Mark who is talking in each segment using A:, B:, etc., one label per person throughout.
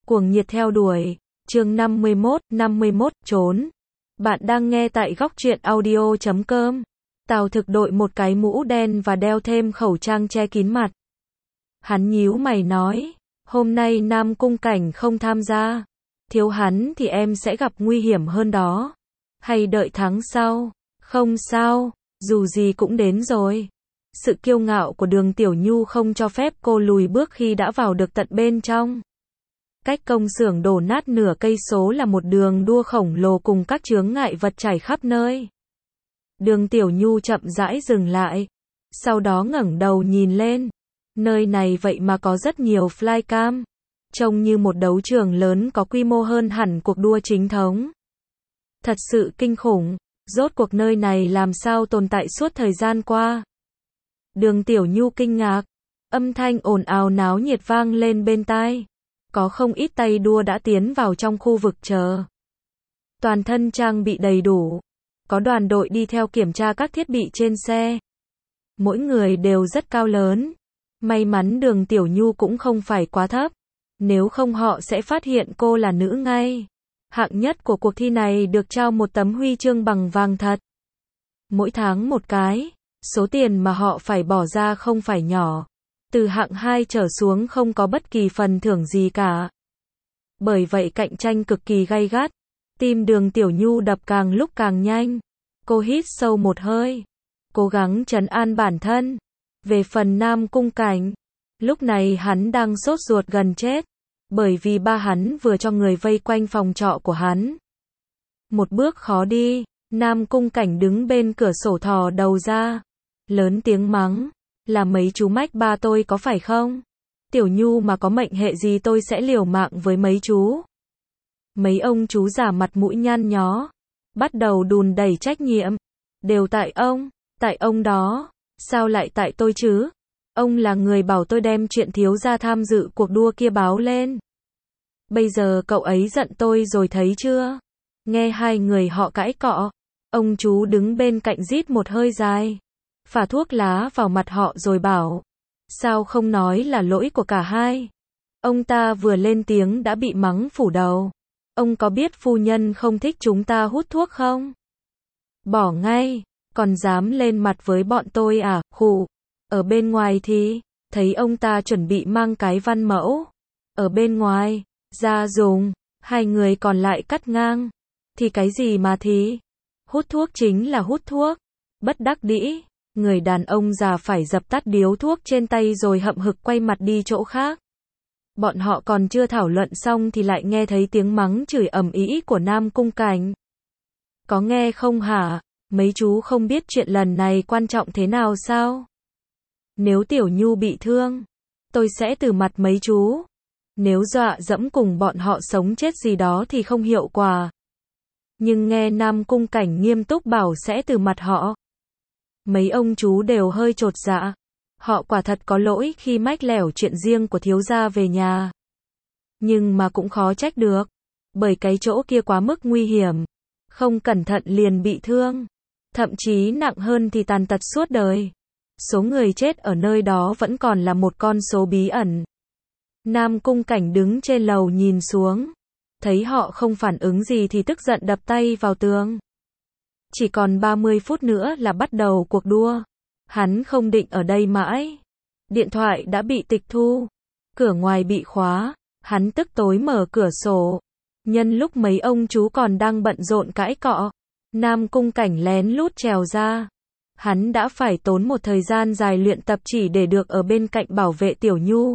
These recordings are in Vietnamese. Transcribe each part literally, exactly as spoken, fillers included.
A: Cuồng nhiệt theo đuổi, chương năm mươi mốt, năm mươi mốt, trốn. Bạn đang nghe tại góc truyện audio chấm com. Tào Thực đội một cái mũ đen và đeo thêm khẩu trang che kín mặt. Hắn nhíu mày nói, hôm nay Nam Cung Cảnh không tham gia. Thiếu hắn thì em sẽ gặp nguy hiểm hơn đó. Hay đợi tháng sau? Không sao, dù gì cũng đến rồi. Sự kiêu ngạo của Đường Tiểu Nhu không cho phép cô lùi bước khi đã vào được tận bên trong. Cách công xưởng đổ nát nửa cây số là một đường đua khổng lồ cùng các chướng ngại vật trải khắp nơi. Đường Tiểu Nhu chậm rãi dừng lại, sau đó ngẩng đầu nhìn lên. Nơi này vậy mà có rất nhiều flycam, trông như một đấu trường lớn có quy mô hơn hẳn cuộc đua chính thống. Thật sự kinh khủng, rốt cuộc nơi này làm sao tồn tại suốt thời gian qua. Đường Tiểu Nhu kinh ngạc, âm thanh ồn ào náo nhiệt vang lên bên tai. Có không ít tay đua đã tiến vào trong khu vực chờ. Toàn thân trang bị đầy đủ. Có đoàn đội đi theo kiểm tra các thiết bị trên xe. Mỗi người đều rất cao lớn. May mắn Đường Tiểu Nhu cũng không phải quá thấp. Nếu không họ sẽ phát hiện cô là nữ ngay. Hạng nhất của cuộc thi này được trao một tấm huy chương bằng vàng thật. Mỗi tháng một cái. Số tiền mà họ phải bỏ ra không phải nhỏ. Từ hạng hai trở xuống không có bất kỳ phần thưởng gì cả. Bởi vậy cạnh tranh cực kỳ gay gắt. Tim Đường Tiểu Nhu đập càng lúc càng nhanh. Cô hít sâu một hơi. Cố gắng trấn an bản thân. Về phần Nam Cung Cảnh. Lúc này hắn đang sốt ruột gần chết. Bởi vì ba hắn vừa cho người vây quanh phòng trọ của hắn. Một bước khó đi. Nam Cung Cảnh đứng bên cửa sổ thò đầu ra. Lớn tiếng mắng. Là mấy chú mách ba tôi có phải không? Tiểu Nhu mà có mệnh hệ gì tôi sẽ liều mạng với mấy chú. Mấy ông chú già mặt mũi nhăn nhó. Bắt đầu đùn đẩy trách nhiệm. Đều tại ông, tại ông đó. Sao lại tại tôi chứ? Ông là người bảo tôi đem chuyện thiếu gia tham dự cuộc đua kia báo lên. Bây giờ cậu ấy giận tôi rồi thấy chưa? Nghe hai người họ cãi cọ. Ông chú đứng bên cạnh rít một hơi dài. Phả thuốc lá vào mặt họ rồi bảo. Sao không nói là lỗi của cả hai? Ông ta vừa lên tiếng đã bị mắng phủ đầu. Ông có biết phu nhân không thích chúng ta hút thuốc không? Bỏ ngay, còn dám lên mặt với bọn tôi à, khụ. Ở bên ngoài thì, thấy ông ta chuẩn bị mang cái văn mẫu. Ở bên ngoài, ra dùng, hai người còn lại cắt ngang. Thì cái gì mà thì? Hút thuốc chính là hút thuốc. Bất đắc dĩ. Người đàn ông già phải dập tắt điếu thuốc trên tay rồi hậm hực quay mặt đi chỗ khác. Bọn họ còn chưa thảo luận xong thì lại nghe thấy tiếng mắng chửi ầm ĩ của Nam Cung Cảnh. Có nghe không hả? Mấy chú không biết chuyện lần này quan trọng thế nào sao? Nếu Tiểu Nhu bị thương, tôi sẽ từ mặt mấy chú. Nếu dọa dẫm cùng bọn họ sống chết gì đó thì không hiệu quả. Nhưng nghe Nam Cung Cảnh nghiêm túc bảo sẽ từ mặt họ. Mấy ông chú đều hơi chột dạ. Họ quả thật có lỗi khi mách lẻo chuyện riêng của thiếu gia về nhà. Nhưng mà cũng khó trách được. Bởi cái chỗ kia quá mức nguy hiểm. Không cẩn thận liền bị thương. Thậm chí nặng hơn thì tàn tật suốt đời. Số người chết ở nơi đó vẫn còn là một con số bí ẩn. Nam Cung Cảnh đứng trên lầu nhìn xuống. Thấy họ không phản ứng gì thì tức giận đập tay vào tường. Chỉ còn ba mươi phút nữa là bắt đầu cuộc đua. Hắn không định ở đây mãi. Điện thoại đã bị tịch thu. Cửa ngoài bị khóa. Hắn tức tối mở cửa sổ. Nhân lúc mấy ông chú còn đang bận rộn cãi cọ. Nam Cung Cảnh lén lút trèo ra. Hắn đã phải tốn một thời gian dài luyện tập chỉ để được ở bên cạnh bảo vệ Tiểu Nhu.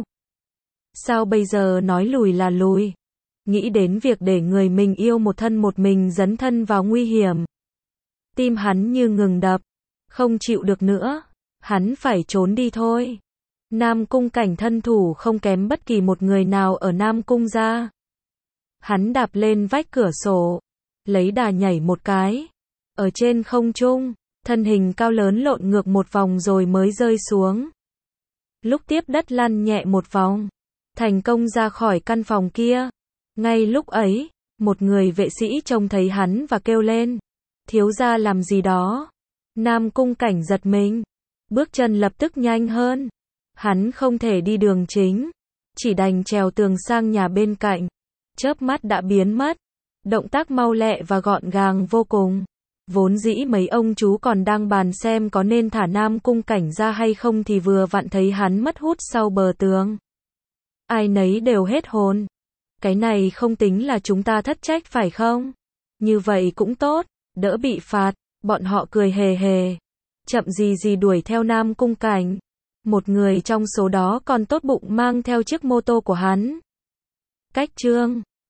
A: Sao bây giờ nói lùi là lùi? Nghĩ đến việc để người mình yêu một thân một mình dấn thân vào nguy hiểm. Tim hắn như ngừng đập. Không chịu được nữa. Hắn phải trốn đi thôi. Nam Cung Cảnh thân thủ không kém bất kỳ một người nào ở Nam Cung gia. Hắn đạp lên vách cửa sổ. Lấy đà nhảy một cái. Ở trên không trung. Thân hình cao lớn lộn ngược một vòng rồi mới rơi xuống. Lúc tiếp đất lăn nhẹ một vòng. Thành công ra khỏi căn phòng kia. Ngay lúc ấy. Một người vệ sĩ trông thấy hắn và kêu lên. Thiếu gia làm gì đó? Nam Cung Cảnh giật mình. Bước chân lập tức nhanh hơn. Hắn không thể đi đường chính. Chỉ đành trèo tường sang nhà bên cạnh. chớp mắt đã biến mất. Động tác mau lẹ và gọn gàng vô cùng. Vốn dĩ mấy ông chú còn đang bàn xem có nên thả Nam Cung Cảnh ra hay không thì vừa vặn thấy hắn mất hút sau bờ tường. Ai nấy đều hết hồn. Cái này không tính là chúng ta thất trách phải không? Như vậy cũng tốt, đỡ bị phạt. Bọn họ cười hề hề. Chậm gì gì đuổi theo Nam Cung Cảnh. Một người trong số đó còn tốt bụng mang theo chiếc mô tô của hắn. Cách chương